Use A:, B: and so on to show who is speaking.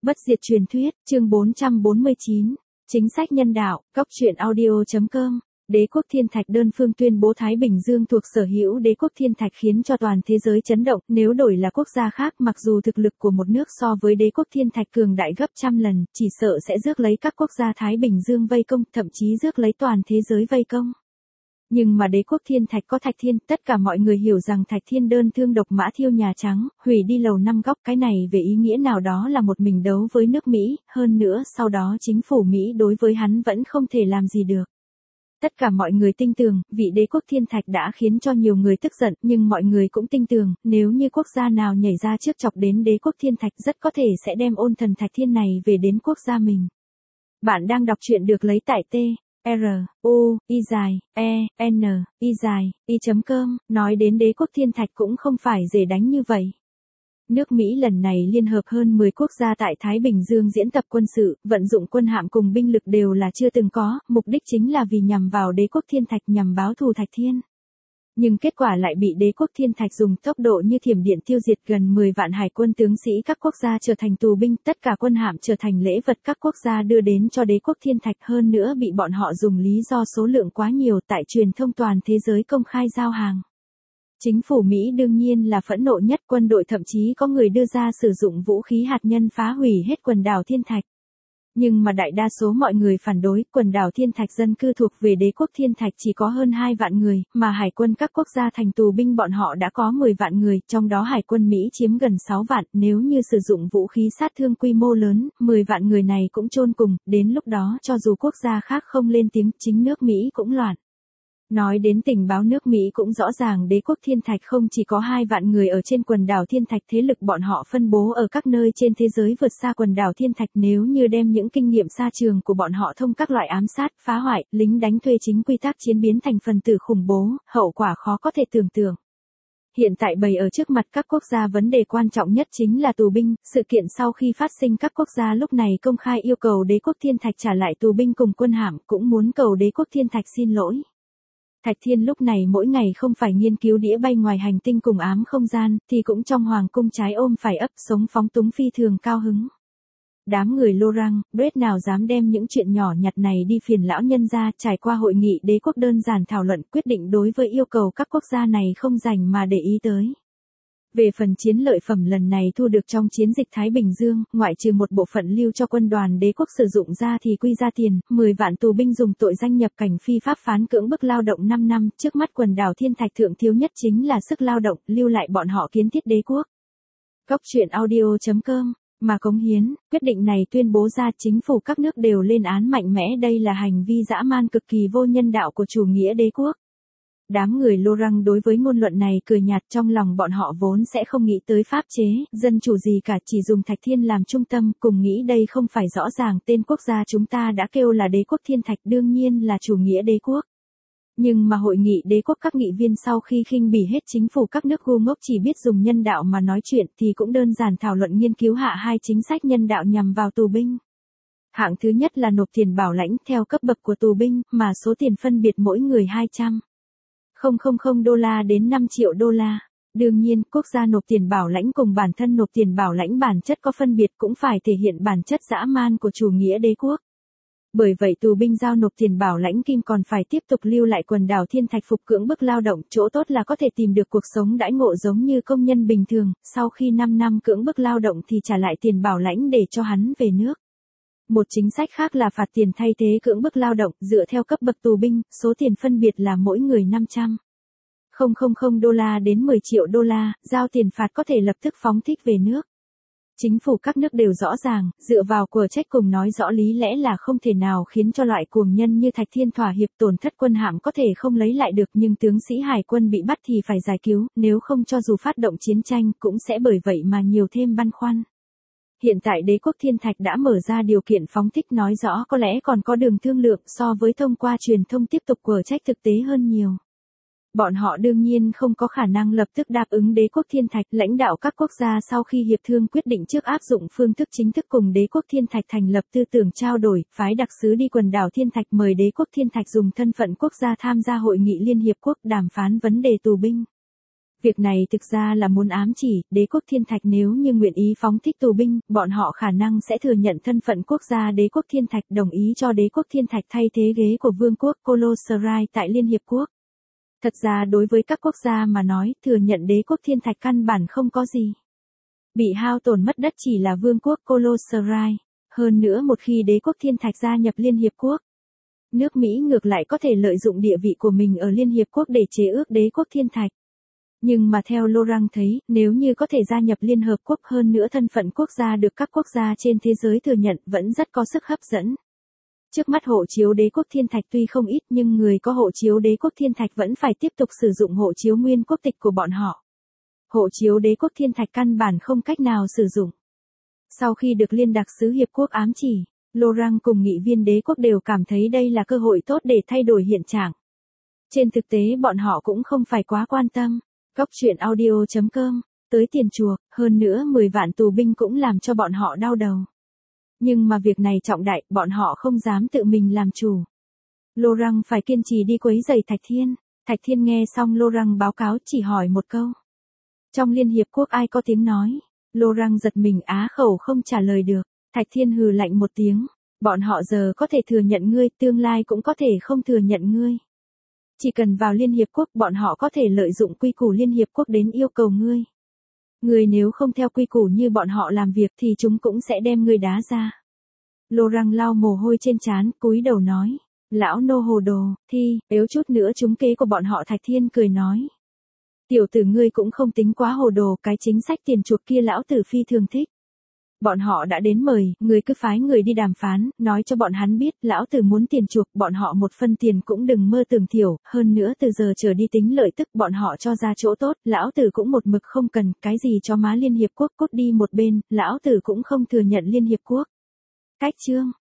A: Bất diệt truyền thuyết, chương 449. Chính sách nhân đạo, Cóc truyện audio.com. Đế quốc Thiên Thạch đơn phương tuyên bố Thái Bình Dương thuộc sở hữu Đế quốc Thiên Thạch khiến cho toàn thế giới chấn động. Nếu đổi là quốc gia khác, mặc dù thực lực của một nước so với Đế quốc Thiên Thạch cường đại gấp trăm lần, chỉ sợ sẽ rước lấy các quốc gia Thái Bình Dương vây công, thậm chí rước lấy toàn thế giới vây công. Nhưng mà Đế quốc Thiên Thạch có Thạch Thiên, tất cả mọi người hiểu rằng Thạch Thiên đơn thương độc mã thiêu Nhà Trắng, hủy đi lầu năm góc, cái này về ý nghĩa nào đó là một mình đấu với nước Mỹ, hơn nữa sau đó chính phủ Mỹ đối với hắn vẫn không thể làm gì được. Tất cả mọi người tin tưởng, vị Đế quốc Thiên Thạch đã khiến cho nhiều người tức giận, nhưng mọi người cũng tin tưởng, nếu như quốc gia nào nhảy ra trước chọc đến Đế quốc Thiên Thạch rất có thể sẽ đem ôn thần Thạch Thiên này về đến quốc gia mình. Bạn đang đọc truyện được lấy tại T. R-U-I-N-I-com, nói đến Đế quốc Thiên Thạch cũng không phải dễ đánh như vậy. Nước Mỹ lần này liên hợp hơn 10 quốc gia tại Thái Bình Dương diễn tập quân sự, vận dụng quân hạm cùng binh lực đều là chưa từng có, mục đích chính là vì nhằm vào Đế quốc Thiên Thạch nhằm báo thù Thạch Thiên. Nhưng kết quả lại bị Đế quốc Thiên Thạch dùng tốc độ như thiểm điện tiêu diệt gần 10 vạn hải quân tướng sĩ các quốc gia trở thành tù binh, tất cả quân hạm trở thành lễ vật các quốc gia đưa đến cho Đế quốc Thiên Thạch, hơn nữa bị bọn họ dùng lý do số lượng quá nhiều tại truyền thông toàn thế giới công khai giao hàng. Chính phủ Mỹ đương nhiên là phẫn nộ nhất, quân đội thậm chí có người đưa ra sử dụng vũ khí hạt nhân phá hủy hết quần đảo Thiên Thạch. Nhưng mà đại đa số mọi người phản đối, quần đảo Thiên Thạch dân cư thuộc về Đế quốc Thiên Thạch chỉ có hơn 2 vạn người, mà hải quân các quốc gia thành tù binh bọn họ đã có 10 vạn người, trong đó hải quân Mỹ chiếm gần 6 vạn, nếu như sử dụng vũ khí sát thương quy mô lớn, 10 vạn người này cũng chôn cùng, đến lúc đó cho dù quốc gia khác không lên tiếng, chính nước Mỹ cũng loạn. Nói đến tình báo nước Mỹ cũng rõ ràng Đế quốc Thiên Thạch không chỉ có 2 vạn người ở trên quần đảo Thiên Thạch, thế lực bọn họ phân bố ở các nơi trên thế giới vượt xa quần đảo Thiên Thạch, nếu như đem những kinh nghiệm xa trường của bọn họ thông các loại ám sát, phá hoại, lính đánh thuê chính quy tác chiến biến thành phần tử khủng bố, hậu quả khó có thể tưởng tượng. Hiện tại bày ở trước mặt các quốc gia vấn đề quan trọng nhất chính là tù binh, sự kiện sau khi phát sinh các quốc gia lúc này công khai yêu cầu Đế quốc Thiên Thạch trả lại tù binh cùng quân hạm, cũng muốn cầu Đế quốc Thiên Thạch xin lỗi. Thạch Thiên lúc này mỗi ngày không phải nghiên cứu đĩa bay ngoài hành tinh cùng ám không gian, thì cũng trong hoàng cung trái ôm phải ấp, sống phóng túng phi thường cao hứng. Đám người Laurent, Brett nào dám đem những chuyện nhỏ nhặt này đi phiền lão nhân ra, trải qua hội nghị đế quốc đơn giản thảo luận quyết định đối với yêu cầu các quốc gia này không dành mà để ý tới. Về phần chiến lợi phẩm lần này thu được trong chiến dịch Thái Bình Dương, ngoại trừ một bộ phận lưu cho quân đoàn đế quốc sử dụng ra thì quy ra tiền, 10 vạn tù binh dùng tội danh nhập cảnh phi pháp phán cưỡng bức lao động 5 năm, trước mắt quần đảo Thiên Thạch thượng thiếu nhất chính là sức lao động, lưu lại bọn họ kiến thiết đế quốc. Cóc truyện audio.com, mà cống hiến, quyết định này tuyên bố ra chính phủ các nước đều lên án mạnh mẽ, đây là hành vi dã man cực kỳ vô nhân đạo của chủ nghĩa đế quốc. Đám người Laurent đối với ngôn luận này cười nhạt, trong lòng bọn họ vốn sẽ không nghĩ tới pháp chế, dân chủ gì cả, chỉ dùng Thạch Thiên làm trung tâm, cùng nghĩ đây không phải rõ ràng tên quốc gia chúng ta đã kêu là Đế quốc Thiên Thạch, đương nhiên là chủ nghĩa đế quốc. Nhưng mà hội nghị đế quốc các nghị viên sau khi khinh bỉ hết chính phủ các nước ngu ngốc chỉ biết dùng nhân đạo mà nói chuyện thì cũng đơn giản thảo luận nghiên cứu hạ hai chính sách nhân đạo nhằm vào tù binh. Hạng thứ nhất là nộp tiền bảo lãnh theo cấp bậc của tù binh, mà số tiền phân biệt mỗi người 200.000 đô la đến 5 triệu đô la. Đương nhiên, quốc gia nộp tiền bảo lãnh cùng bản thân nộp tiền bảo lãnh bản chất có phân biệt, cũng phải thể hiện bản chất dã man của chủ nghĩa đế quốc. Bởi vậy tù binh giao nộp tiền bảo lãnh kim còn phải tiếp tục lưu lại quần đảo Thiên Thạch phục cưỡng bức lao động, chỗ tốt là có thể tìm được cuộc sống đãi ngộ giống như công nhân bình thường, sau khi 5 năm cưỡng bức lao động thì trả lại tiền bảo lãnh để cho hắn về nước. Một chính sách khác là phạt tiền thay thế cưỡng bức lao động, dựa theo cấp bậc tù binh, số tiền phân biệt là mỗi người 500.000 đô la đến 10 triệu đô la, giao tiền phạt có thể lập tức phóng thích về nước. Chính phủ các nước đều rõ ràng, dựa vào của trách cùng nói rõ lý lẽ là không thể nào khiến cho loại cuồng nhân như Thạch Thiên thỏa hiệp, tổn thất quân hạm có thể không lấy lại được, nhưng tướng sĩ hải quân bị bắt thì phải giải cứu, nếu không cho dù phát động chiến tranh cũng sẽ bởi vậy mà nhiều thêm băn khoăn. Hiện tại Đế quốc Thiên Thạch đã mở ra điều kiện phóng thích, nói rõ có lẽ còn có đường thương lượng so với thông qua truyền thông tiếp tục của trách thực tế hơn nhiều. Bọn họ đương nhiên không có khả năng lập tức đáp ứng Đế quốc Thiên Thạch, lãnh đạo các quốc gia sau khi hiệp thương quyết định trước áp dụng phương thức chính thức cùng Đế quốc Thiên Thạch thành lập tư tưởng trao đổi, phái đặc sứ đi quần đảo Thiên Thạch mời Đế quốc Thiên Thạch dùng thân phận quốc gia tham gia hội nghị Liên Hiệp Quốc đàm phán vấn đề tù binh. Việc này thực ra là muốn ám chỉ, đế quốc thiên thạch nếu như nguyện ý phóng thích tù binh, bọn họ khả năng sẽ thừa nhận thân phận quốc gia đế quốc thiên thạch, đồng ý cho đế quốc thiên thạch thay thế ghế của vương quốc Colosseum tại Liên Hiệp Quốc. Thật ra đối với các quốc gia mà nói, thừa nhận đế quốc thiên thạch căn bản không có gì. Bị hao tổn mất đất chỉ là vương quốc Colosseum. Hơn nữa một khi đế quốc thiên thạch gia nhập Liên Hiệp Quốc, nước Mỹ ngược lại có thể lợi dụng địa vị của mình ở Liên Hiệp Quốc để chế ước đế quốc thiên thạch. Nhưng mà theo Laurent thấy, nếu như có thể gia nhập Liên Hợp Quốc hơn nữa thân phận quốc gia được các quốc gia trên thế giới thừa nhận vẫn rất có sức hấp dẫn. Trước mắt hộ chiếu đế quốc thiên thạch tuy không ít nhưng người có hộ chiếu đế quốc thiên thạch vẫn phải tiếp tục sử dụng hộ chiếu nguyên quốc tịch của bọn họ. Hộ chiếu đế quốc thiên thạch căn bản không cách nào sử dụng. Sau khi được Liên đặc sứ Hiệp quốc ám chỉ, Laurent cùng nghị viên đế quốc đều cảm thấy đây là cơ hội tốt để thay đổi hiện trạng. Trên thực tế bọn họ cũng không phải quá quan tâm. Góc truyện audio.com, tới tiền chuộc, hơn nữa 10 vạn tù binh cũng làm cho bọn họ đau đầu. Nhưng mà việc này trọng đại, bọn họ không dám tự mình làm chủ. Laurent phải kiên trì đi quấy rầy Thạch Thiên. Thạch Thiên nghe xong Laurent báo cáo chỉ hỏi một câu. Trong Liên Hiệp Quốc ai có tiếng nói? Laurent giật mình á khẩu không trả lời được. Thạch Thiên hừ lạnh một tiếng. Bọn họ giờ có thể thừa nhận ngươi, tương lai cũng có thể không thừa nhận ngươi. Chỉ cần vào Liên Hiệp Quốc bọn họ có thể lợi dụng quy củ Liên Hiệp Quốc đến yêu cầu ngươi. Ngươi nếu không theo quy củ như bọn họ làm việc thì chúng cũng sẽ đem ngươi đá ra. Laurent lau mồ hôi trên trán, cúi đầu nói. Lão nô hồ đồ, thi, yếu chút nữa trúng kế của bọn họ. Thạch Thiên cười nói. Tiểu tử ngươi cũng không tính quá hồ đồ, cái chính sách tiền chuộc kia lão tử phi thường thích. Bọn họ đã đến mời, người cứ phái người đi đàm phán, nói cho bọn hắn biết, lão tử muốn tiền chuộc, bọn họ một phân tiền cũng đừng mơ tưởng thiểu, hơn nữa từ giờ trở đi tính lợi tức bọn họ cho ra chỗ tốt, lão tử cũng một mực không cần, cái gì cho má Liên Hiệp Quốc cút đi một bên, lão tử cũng không thừa nhận Liên Hiệp Quốc. Cách chương